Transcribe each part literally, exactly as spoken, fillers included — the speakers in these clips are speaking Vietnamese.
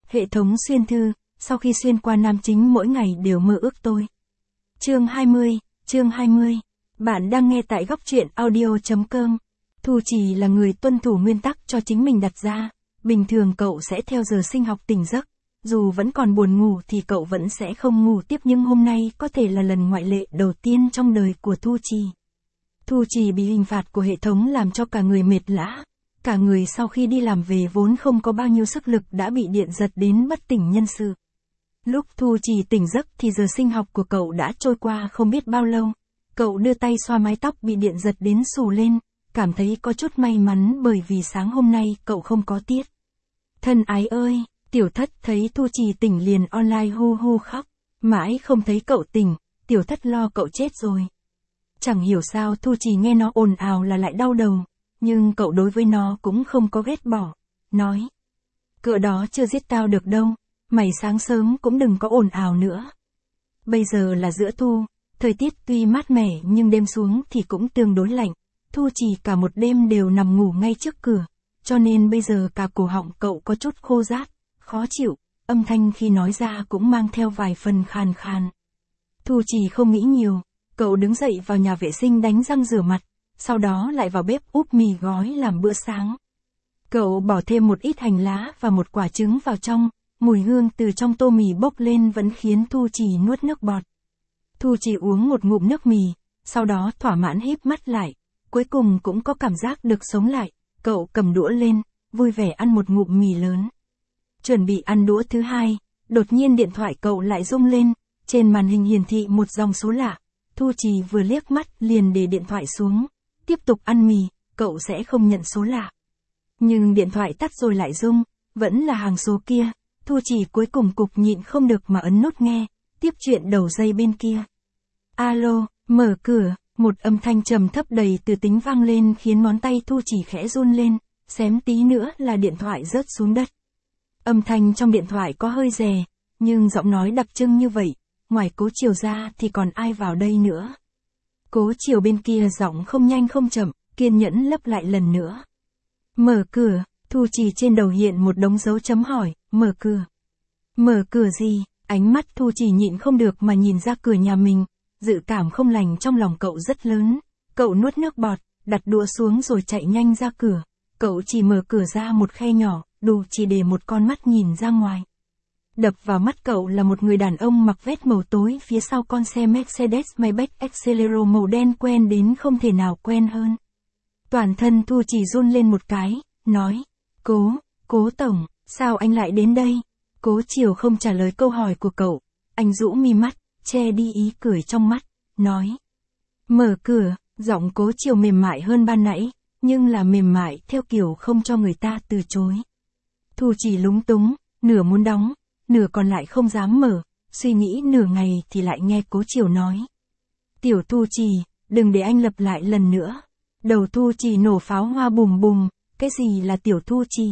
Hệ thống xuyên thư, sau khi xuyên qua nam chính mỗi ngày đều mơ ước tôi. Chương hai mươi, chương hai mươi. Bạn đang nghe tại góc truyện audio.com. Thu Trì là người tuân thủ nguyên tắc cho chính mình đặt ra. Bình thường cậu sẽ theo giờ sinh học tỉnh giấc. Dù vẫn còn buồn ngủ thì cậu vẫn sẽ không ngủ tiếp, nhưng hôm nay có thể là lần ngoại lệ đầu tiên trong đời của Thu Trì. Thu Trì bị hình phạt của hệ thống làm cho cả người mệt lã. Cả người sau khi đi làm về vốn không có bao nhiêu sức lực đã bị điện giật đến bất tỉnh nhân sự. Lúc Thu Trì tỉnh giấc thì giờ sinh học của cậu đã trôi qua không biết bao lâu. Cậu đưa tay xoa mái tóc bị điện giật đến xù lên, cảm thấy có chút may mắn bởi vì sáng hôm nay cậu không có tiết. Thân ái ơi, Tiểu Thất thấy Thu Trì tỉnh liền online hu hu khóc. Mãi không thấy cậu tỉnh, Tiểu Thất lo cậu chết rồi. Chẳng hiểu sao Thu Trì nghe nó ồn ào là lại đau đầu, nhưng cậu đối với nó cũng không có ghét bỏ. Nói, cựa đó chưa giết tao được đâu, mày sáng sớm cũng đừng có ồn ào nữa. Bây giờ là giữa thu, thời tiết tuy mát mẻ nhưng đêm xuống thì cũng tương đối lạnh. Thu Trì cả một đêm đều nằm ngủ ngay trước cửa, cho nên bây giờ cả cổ họng cậu có chút khô rát, khó chịu, âm thanh khi nói ra cũng mang theo vài phần khàn khàn. Thu Trì không nghĩ nhiều, cậu đứng dậy vào nhà vệ sinh đánh răng rửa mặt, sau đó lại vào bếp úp mì gói làm bữa sáng. Cậu bỏ thêm một ít hành lá và một quả trứng vào trong, mùi hương từ trong tô mì bốc lên vẫn khiến Thu Trì nuốt nước bọt. Thu Trì uống một ngụm nước mì, sau đó thỏa mãn híp mắt lại, cuối cùng cũng có cảm giác được sống lại, cậu cầm đũa lên, vui vẻ ăn một ngụm mì lớn. Chuẩn bị ăn đũa thứ hai, đột nhiên điện thoại cậu lại rung lên, trên màn hình hiển thị một dòng số lạ. Thu Trì vừa liếc mắt liền để điện thoại xuống, tiếp tục ăn mì, cậu sẽ không nhận số lạ. Nhưng điện thoại tắt rồi lại rung, vẫn là hàng số kia. Thu Trì cuối cùng cục nhịn không được mà ấn nút nghe, tiếp chuyện đầu dây bên kia. Alo, mở cửa, một âm thanh trầm thấp đầy từ tính vang lên khiến ngón tay Thu Trì khẽ run lên, xém tí nữa là điện thoại rớt xuống đất. Âm thanh trong điện thoại có hơi rè, nhưng giọng nói đặc trưng như vậy, ngoài Cố Chiều ra thì còn ai vào đây nữa. Cố Chiều bên kia giọng không nhanh không chậm, kiên nhẫn lấp lại lần nữa. Mở cửa, Thu Trì trên đầu hiện một đống dấu chấm hỏi, mở cửa. Mở cửa gì? Ánh mắt Thu Trì nhịn không được mà nhìn ra cửa nhà mình, dự cảm không lành trong lòng cậu rất lớn. Cậu nuốt nước bọt, đặt đũa xuống rồi chạy nhanh ra cửa. Cậu chỉ mở cửa ra một khe nhỏ, đủ chỉ để một con mắt nhìn ra ngoài. Đập vào mắt cậu là một người đàn ông mặc vest màu tối phía sau con xe Mercedes-Maybach Excelero màu đen quen đến không thể nào quen hơn. Toàn thân Thu Trì run lên một cái, nói, Cố, Cố Tổng, sao anh lại đến đây? Cố Chiều không trả lời câu hỏi của cậu, anh rũ mi mắt, che đi ý cười trong mắt, nói, mở cửa, giọng Cố Chiều mềm mại hơn ban nãy, nhưng là mềm mại theo kiểu không cho người ta từ chối. Thu Trì lúng túng, nửa muốn đóng, nửa còn lại không dám mở, suy nghĩ nửa ngày thì lại nghe Cố Chiều nói. Tiểu Thu Trì, đừng để anh lặp lại lần nữa. Đầu Thu Trì nổ pháo hoa bùm bùm, cái gì là Tiểu Thu Trì?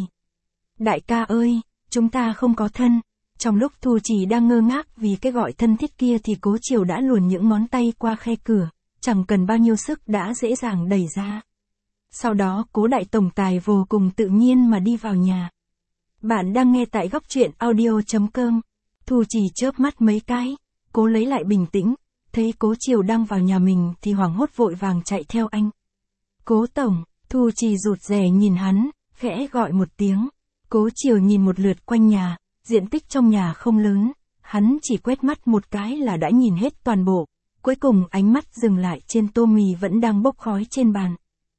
Đại ca ơi, chúng ta không có thân. Trong lúc Thu Trì đang ngơ ngác vì cái gọi thân thiết kia thì Cố Chiều đã luồn những ngón tay qua khe cửa, chẳng cần bao nhiêu sức đã dễ dàng đẩy ra. Sau đó Cố đại tổng tài vô cùng tự nhiên mà đi vào nhà. Bạn đang nghe tại góc truyện audio.com. Thu Trì chớp mắt mấy cái, Cố lấy lại bình tĩnh, thấy Cố Chiều đang vào nhà mình thì hoảng hốt vội vàng chạy theo anh. Cố Tổng, Thu Trì rụt rè nhìn hắn, khẽ gọi một tiếng. Cố Chiều nhìn một lượt quanh nhà, diện tích trong nhà không lớn, hắn chỉ quét mắt một cái là đã nhìn hết toàn bộ, cuối cùng ánh mắt dừng lại trên tô mì vẫn đang bốc khói trên bàn.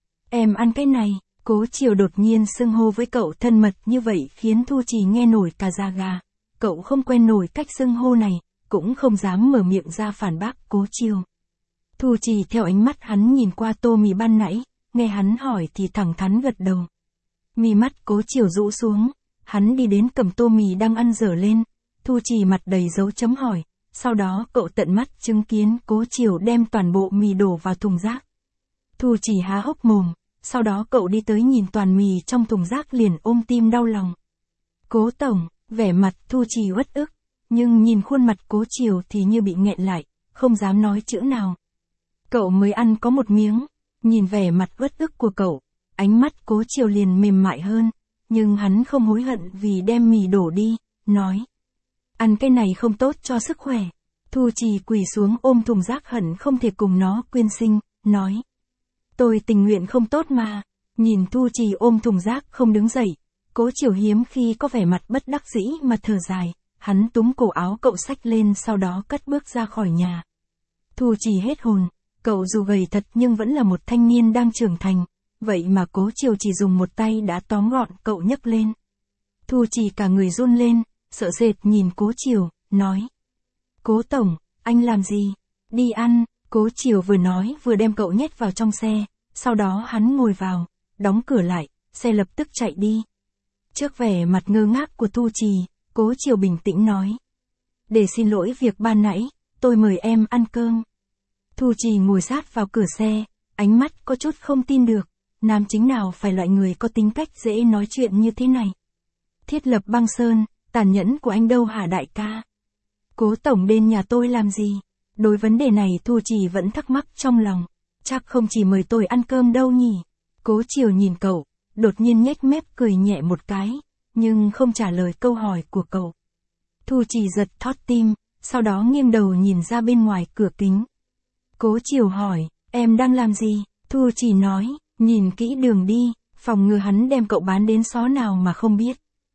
Em ăn cái này. Cố Chiều đột nhiên xưng hô với cậu thân mật như vậy khiến Thu Trì nghe nổi cả da gà. Cậu không quen nổi cách xưng hô này, cũng không dám mở miệng ra phản bác Cố Chiều. Thu Trì theo ánh mắt hắn nhìn qua tô mì ban nãy, nghe hắn hỏi thì thẳng thắn gật đầu. Mí mắt Cố Chiều rũ xuống, hắn đi đến cầm tô mì đang ăn dở lên. Thu Trì mặt đầy dấu chấm hỏi, sau đó cậu tận mắt chứng kiến Cố Chiều đem toàn bộ mì đổ vào thùng rác. Thu Trì há hốc mồm. Sau đó cậu đi tới nhìn toàn mì trong thùng rác liền ôm tim đau lòng. Cố Tổng, vẻ mặt Thu Trì uất ức, nhưng nhìn khuôn mặt Cố Chiều thì như bị nghẹn lại, không dám nói chữ nào. Cậu mới ăn có một miếng, nhìn vẻ mặt uất ức của cậu, ánh mắt Cố Chiều liền mềm mại hơn, nhưng hắn không hối hận vì đem mì đổ đi, nói. Ăn cái này không tốt cho sức khỏe. Thu Trì quỳ xuống ôm thùng rác hận không thể cùng nó quyên sinh, nói. Tôi tình nguyện không tốt mà. Nhìn Thu Trì ôm thùng rác không đứng dậy, Cố Chiều hiếm khi có vẻ mặt bất đắc dĩ mà thở dài, hắn túm cổ áo cậu xách lên sau đó cất bước ra khỏi nhà. Thu Trì hết hồn, cậu dù gầy thật nhưng vẫn là một thanh niên đang trưởng thành, vậy mà Cố Chiều chỉ dùng một tay đã tóm gọn cậu nhấc lên. Thu Trì cả người run lên, sợ sệt nhìn Cố Chiều, nói. Cố Tổng, anh làm gì? Đi ăn. Cố Chiều vừa nói vừa đem cậu nhét vào trong xe, sau đó hắn ngồi vào, đóng cửa lại, xe lập tức chạy đi. Trước vẻ mặt ngơ ngác của Thu Trì, Cố Chiều bình tĩnh nói. Để xin lỗi việc ban nãy, tôi mời em ăn cơm. Thu Trì ngồi sát vào cửa xe, ánh mắt có chút không tin được, nam chính nào phải loại người có tính cách dễ nói chuyện như thế này. Thiết Lập Băng Sơn, tàn nhẫn của anh đâu hả đại ca? Cố Tổng đến nhà tôi làm gì? Đối vấn đề này Thu Trì vẫn thắc mắc trong lòng, chắc không chỉ mời tôi ăn cơm đâu nhỉ? Cố Chiều nhìn cậu, đột nhiên nhếch mép cười nhẹ một cái, nhưng không trả lời câu hỏi của cậu. Thu Trì giật thót tim, sau đó nghiêng đầu nhìn ra bên ngoài cửa kính. Cố Chiều hỏi, em đang làm gì? Thu Trì nói, nhìn kỹ đường đi, phòng ngừa hắn đem cậu bán đến xó nào mà không biết.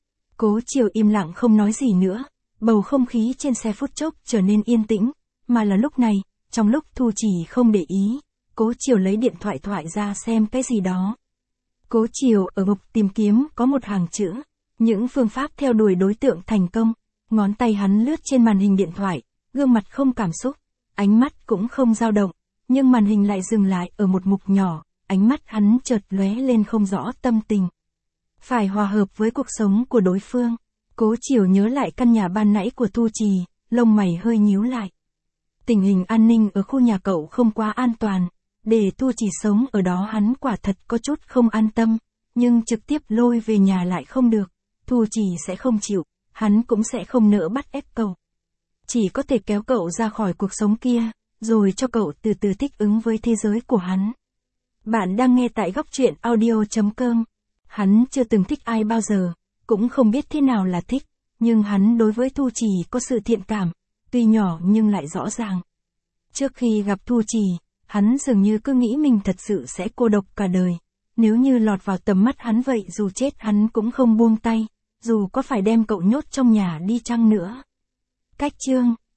Cố Chiều im lặng không nói gì nữa, bầu không khí trên xe phút chốc trở nên yên tĩnh, mà là lúc này, trong lúc Thu Trì không để ý, Cố Chiều lấy điện thoại thoại ra xem cái gì đó. Cố Chiều ở mục tìm kiếm có một hàng chữ, những phương pháp theo đuổi đối tượng thành công, ngón tay hắn lướt trên màn hình điện thoại, gương mặt không cảm xúc, ánh mắt cũng không dao động, nhưng màn hình lại dừng lại ở một mục nhỏ, ánh mắt hắn chợt lóe lên không rõ tâm tình. Phải hòa hợp với cuộc sống của đối phương. Cố Chiều nhớ lại căn nhà ban nãy của Thu Trì, lông mày hơi nhíu lại. Tình hình an ninh ở khu nhà cậu không quá an toàn, để Thu Trì sống ở đó hắn quả thật có chút không an tâm, nhưng trực tiếp lôi về nhà lại không được, Thu Trì sẽ không chịu, hắn cũng sẽ không nỡ bắt ép cậu. Chỉ có thể kéo cậu ra khỏi cuộc sống kia, rồi cho cậu từ từ thích ứng với thế giới của hắn. Bạn đang nghe tại góc truyện audio chấm com. Hắn chưa từng thích ai bao giờ, cũng không biết thế nào là thích, nhưng hắn đối với Thu Trì có sự thiện cảm, tuy nhỏ nhưng lại rõ ràng. Trước khi gặp Thu Trì, hắn dường như cứ nghĩ mình thật sự sẽ cô độc cả đời. Nếu như lọt vào tầm mắt hắn vậy dù chết hắn cũng không buông tay, dù có phải đem cậu nhốt trong nhà đi chăng nữa. Cách chương